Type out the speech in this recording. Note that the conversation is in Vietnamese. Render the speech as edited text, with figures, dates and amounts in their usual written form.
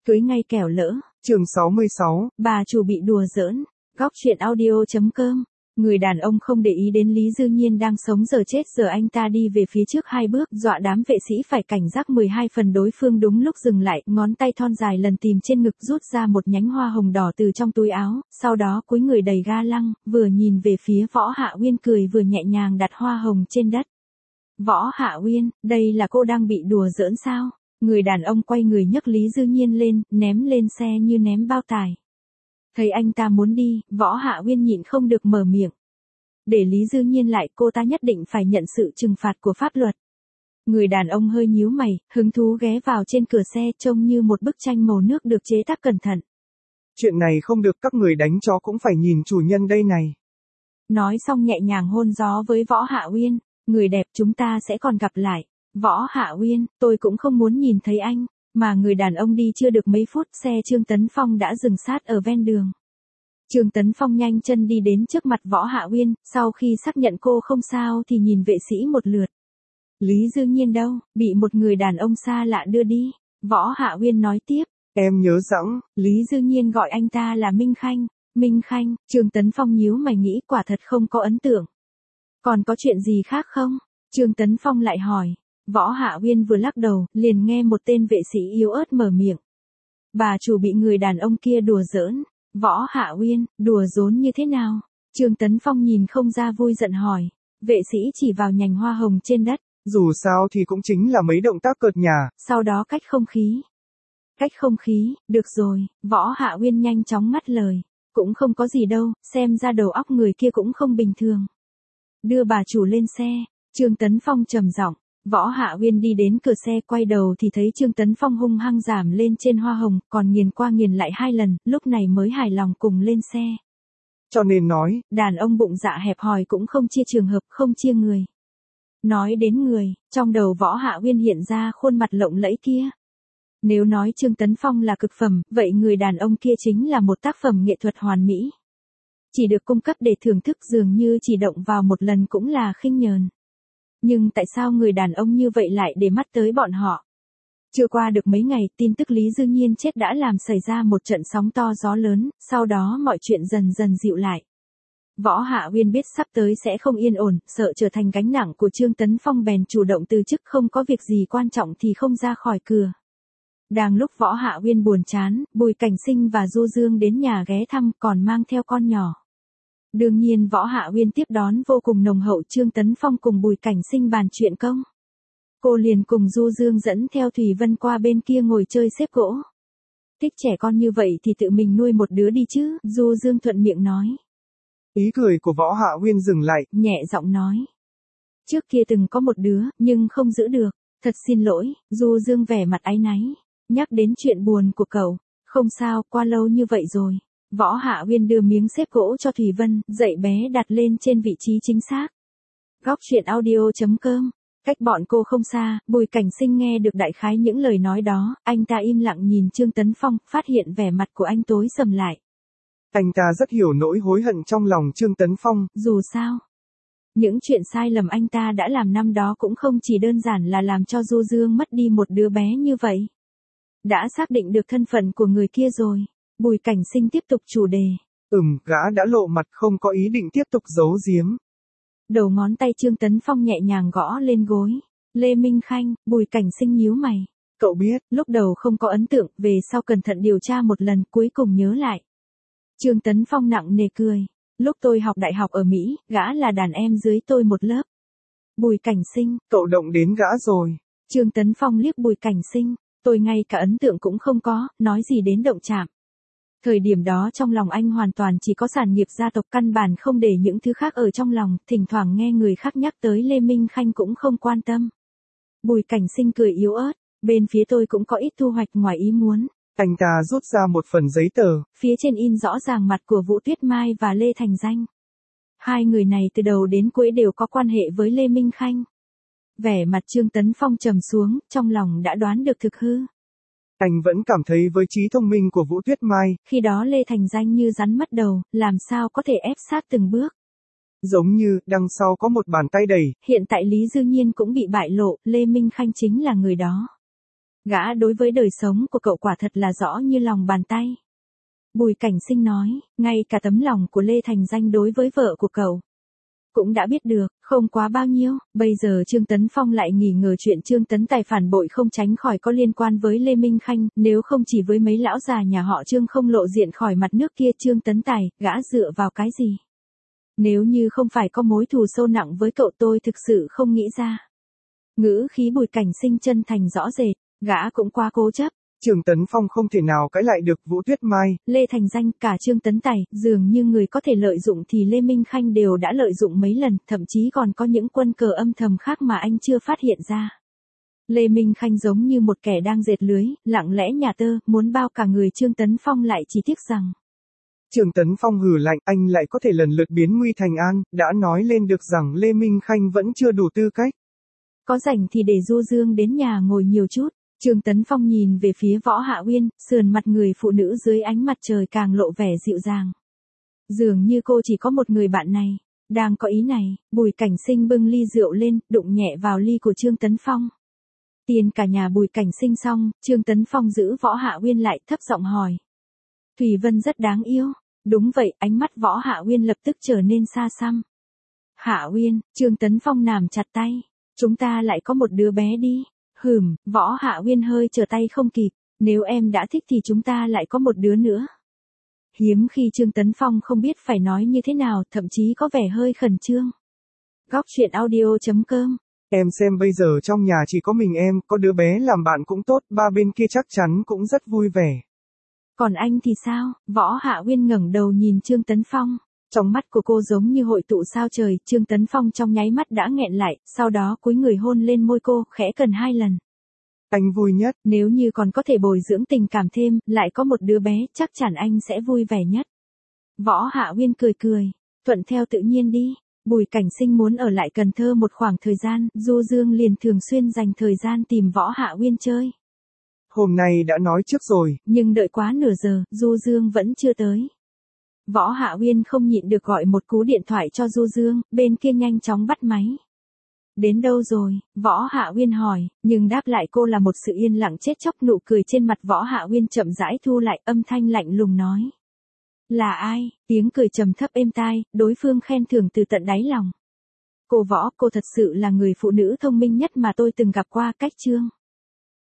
Cưới ngay kẻo lỡ. Chương 66. Bà chủ bị đùa giỡn. Góc truyện audio.com. Người đàn ông không để ý đến Lý Dư Nhiên đang sống giờ chết giờ anh ta đi về phía trước 2 bước, dọa đám vệ sĩ phải cảnh giác 12 phần. Đối phương đúng lúc dừng lại, ngón tay thon dài lần tìm trên ngực rút ra một nhánh hoa hồng đỏ từ trong túi áo, sau đó cúi người đầy ga lăng, vừa nhìn về phía Võ Hạ Uyên cười vừa nhẹ nhàng đặt hoa hồng trên đất. Võ Hạ Uyên, đây là cô đang bị đùa giỡn sao? Người đàn ông quay người nhấc Lý Dư Nhiên lên, ném lên xe như ném bao tải. Thấy anh ta muốn đi, Võ Hạ Uyên nhịn không được mở miệng. Để Lý Dư Nhiên lại, cô ta nhất định phải nhận sự trừng phạt của pháp luật. Người đàn ông hơi nhíu mày, hứng thú ghé vào trên cửa xe, trông như một bức tranh màu nước được chế tác cẩn thận. Chuyện này không được, các người đánh chó cũng phải nhìn chủ nhân đây này. Nói xong nhẹ nhàng hôn gió với Võ Hạ Uyên. Người đẹp, chúng ta sẽ còn gặp lại. Võ Hạ Uyên, tôi cũng không muốn nhìn thấy anh. Mà người đàn ông đi chưa được mấy phút, xe Trương Tấn Phong đã dừng sát ở ven đường. Trương Tấn Phong nhanh chân đi đến trước mặt Võ Hạ Uyên, sau khi xác nhận cô không sao thì nhìn vệ sĩ một lượt. Lý Dư Nhiên đâu, bị một người đàn ông xa lạ đưa đi. Võ Hạ Uyên nói tiếp. Em nhớ rõ. Lý Dư Nhiên gọi anh ta là Minh Khanh. Minh Khanh, Trương Tấn Phong nhíu mày nghĩ quả thật không có ấn tượng. Còn có chuyện gì khác không? Trương Tấn Phong lại hỏi. Võ Hạ Uyên vừa lắc đầu, liền nghe một tên vệ sĩ yếu ớt mở miệng. Bà chủ bị người đàn ông kia đùa giỡn. Võ Hạ Uyên, đùa giỡn như thế nào? Trương Tấn Phong nhìn không ra vui giận hỏi. Vệ sĩ chỉ vào nhành hoa hồng trên đất. Dù sao thì cũng chính là mấy động tác cợt nhả. Sau đó cách không khí. Cách không khí, được rồi, Võ Hạ Uyên nhanh chóng ngắt lời. Cũng không có gì đâu, xem ra đầu óc người kia cũng không bình thường. Đưa bà chủ lên xe. Trương Tấn Phong trầm giọng. Võ Hạ Uyên đi đến cửa xe, quay đầu thì thấy Trương Tấn Phong hung hăng giảm lên trên hoa hồng, còn nghiền qua nghiền lại 2 lần, lúc này mới hài lòng cùng lên xe. Cho nên nói, đàn ông bụng dạ hẹp hòi cũng không chia trường hợp, không chia người. Nói đến người, trong đầu Võ Hạ Uyên hiện ra khuôn mặt lộng lẫy kia. Nếu nói Trương Tấn Phong là cực phẩm, vậy người đàn ông kia chính là một tác phẩm nghệ thuật hoàn mỹ. Chỉ được cung cấp để thưởng thức, dường như chỉ động vào một lần cũng là khinh nhờn. Nhưng tại sao người đàn ông như vậy lại để mắt tới bọn họ? Chưa qua được mấy ngày, tin tức Lý Dư Nhiên chết đã làm xảy ra một trận sóng to gió lớn, sau đó mọi chuyện dần dần dịu lại. Võ Hạ Uyên biết sắp tới sẽ không yên ổn, sợ trở thành gánh nặng của Trương Tấn Phong bèn chủ động từ chức, không có việc gì quan trọng thì không ra khỏi cửa. Đang lúc Võ Hạ Uyên buồn chán, Bùi Cảnh Sinh và Du Dương đến nhà ghé thăm, còn mang theo con nhỏ. Đương nhiên Võ Hạ Uyên tiếp đón vô cùng nồng hậu. Trương Tấn Phong cùng Bùi Cảnh Sinh bàn chuyện công. Cô liền cùng Du Dương dẫn theo Thủy Vân qua bên kia ngồi chơi xếp gỗ. Thích trẻ con như vậy thì tự mình nuôi một đứa đi chứ, Du Dương thuận miệng nói. Ý cười của Võ Hạ Uyên dừng lại, nhẹ giọng nói. Trước kia từng có một đứa, nhưng không giữ được. Thật xin lỗi. Du Dương vẻ mặt áy náy. Nhắc đến chuyện buồn của cậu. Không sao, qua lâu như vậy rồi. Võ Hạ Uyên đưa miếng xếp gỗ cho Thủy Vân, dạy bé đặt lên trên vị trí chính xác. Góc truyện audio.com. Cách bọn cô không xa, Bùi Cảnh Sinh nghe được đại khái những lời nói đó, anh ta im lặng nhìn Trương Tấn Phong, phát hiện vẻ mặt của anh tối sầm lại. Anh ta rất hiểu nỗi hối hận trong lòng Trương Tấn Phong. Dù sao, những chuyện sai lầm anh ta đã làm năm đó cũng không chỉ đơn giản là làm cho Du Dương mất đi một đứa bé như vậy. Đã xác định được thân phận của người kia rồi. Bùi Cảnh Sinh tiếp tục chủ đề. Gã đã lộ mặt, không có ý định tiếp tục giấu giếm. Đầu ngón tay Trương Tấn Phong nhẹ nhàng gõ lên gối. Lê Minh Khanh. Bùi Cảnh Sinh nhíu mày. Cậu biết, lúc đầu không có ấn tượng, về sau cẩn thận điều tra một lần, cuối cùng nhớ lại. Trương Tấn Phong nặng nề cười. Lúc tôi học đại học ở Mỹ, gã là đàn em dưới tôi một lớp. Bùi Cảnh Sinh. Cậu động đến gã rồi. Trương Tấn Phong liếc Bùi Cảnh Sinh. Tôi ngay cả ấn tượng cũng không có, nói gì đến động chạm. Thời điểm đó trong lòng anh hoàn toàn chỉ có sản nghiệp gia tộc, căn bản không để những thứ khác ở trong lòng, thỉnh thoảng nghe người khác nhắc tới Lê Minh Khanh cũng không quan tâm. Bùi Cảnh Sinh cười yếu ớt, bên phía tôi cũng có ít thu hoạch ngoài ý muốn. Anh ta rút ra một phần giấy tờ. Phía trên in rõ ràng mặt của Vũ Tuyết Mai và Lê Thành Danh. Hai người này từ đầu đến cuối đều có quan hệ với Lê Minh Khanh. Vẻ mặt Trương Tấn Phong trầm xuống, trong lòng đã đoán được thực hư. Anh vẫn cảm thấy với trí thông minh của Vũ Tuyết Mai, khi đó Lê Thành Danh như rắn mất đầu, làm sao có thể ép sát từng bước. Giống như, đằng sau có một bàn tay đẩy. Hiện tại Lý Dư Nhiên cũng bị bại lộ, Lê Minh Khanh chính là người đó. Gã đối với đời sống của cậu quả thật là rõ như lòng bàn tay. Bùi Cảnh Sinh nói, ngay cả tấm lòng của Lê Thành Danh đối với vợ của cậu cũng đã biết được, không quá bao nhiêu, bây giờ Trương Tấn Phong lại nghi ngờ chuyện Trương Tấn Tài phản bội không tránh khỏi có liên quan với Lê Minh Khanh, nếu không chỉ với mấy lão già nhà họ Trương không lộ diện khỏi mặt nước kia Trương Tấn Tài, gã dựa vào cái gì? Nếu như không phải có mối thù sâu nặng với cậu tôi thực sự không nghĩ ra. Ngữ khí Bùi Cảnh Sinh chân thành rõ rệt, gã cũng quá cố chấp. Trương Tấn Phong không thể nào cãi lại được Vũ Tuyết Mai. Lê Thành Danh cả Trương Tấn Tài, dường như người có thể lợi dụng thì Lê Minh Khanh đều đã lợi dụng mấy lần, thậm chí còn có những quân cờ âm thầm khác mà anh chưa phát hiện ra. Lê Minh Khanh giống như một kẻ đang dệt lưới, lặng lẽ nhà tơ, muốn bao cả người Trương Tấn Phong lại chỉ tiếc rằng. Trương Tấn Phong hừ lạnh, anh lại có thể lần lượt biến nguy thành an, đã nói lên được rằng Lê Minh Khanh vẫn chưa đủ tư cách. Có rảnh thì để Du Dương đến nhà ngồi nhiều chút. Trương Tấn Phong nhìn về phía Võ Hạ Uyên, sườn mặt người phụ nữ dưới ánh mặt trời càng lộ vẻ dịu dàng. Dường như cô chỉ có một người bạn này. Đang có ý này, Bùi Cảnh Sinh bưng ly rượu lên, đụng nhẹ vào ly của Trương Tấn Phong. Tiền cả nhà Bùi Cảnh Sinh xong, Trương Tấn Phong giữ Võ Hạ Uyên lại thấp giọng hỏi. Thủy Vân rất đáng yêu. Đúng vậy, ánh mắt Võ Hạ Uyên lập tức trở nên xa xăm. Hạ Uyên, Trương Tấn Phong nắm chặt tay. Chúng ta lại có một đứa bé đi. Võ Hạ Uyên hơi trở tay không kịp, nếu em đã thích thì chúng ta lại có một đứa nữa. Hiếm khi Trương Tấn Phong không biết phải nói như thế nào, thậm chí có vẻ hơi khẩn trương. Góc truyện audio.com. Em xem bây giờ trong nhà chỉ có mình em, có đứa bé làm bạn cũng tốt, ba bên kia chắc chắn cũng rất vui vẻ. Còn anh thì sao? Võ Hạ Uyên ngẩng đầu nhìn Trương Tấn Phong. Trong mắt của cô giống như hội tụ sao trời, Trương Tấn Phong trong nháy mắt đã nghẹn lại, sau đó cúi người hôn lên môi cô, khẽ cần 2 lần. Anh vui nhất. Nếu như còn có thể bồi dưỡng tình cảm thêm, lại có một đứa bé, chắc chắn anh sẽ vui vẻ nhất. Võ Hạ Uyên cười cười, thuận theo tự nhiên đi. Bùi Cảnh Sinh muốn ở lại Cần Thơ một khoảng thời gian, Du Dương liền thường xuyên dành thời gian tìm Võ Hạ Uyên chơi. Hôm nay đã nói trước rồi. Nhưng đợi quá nửa giờ, Du Dương vẫn chưa tới. Võ Hạ Uyên không nhịn được gọi một cú điện thoại cho Du Dương, bên kia nhanh chóng bắt máy. Đến đâu rồi? Võ Hạ Uyên hỏi, nhưng đáp lại cô là một sự yên lặng chết chóc, nụ cười trên mặt Võ Hạ Uyên chậm rãi thu lại, âm thanh lạnh lùng nói. Là ai? Tiếng cười trầm thấp êm tai, đối phương khen thưởng từ tận đáy lòng. Cô Võ, cô thật sự là người phụ nữ thông minh nhất mà tôi từng gặp qua, cách Trương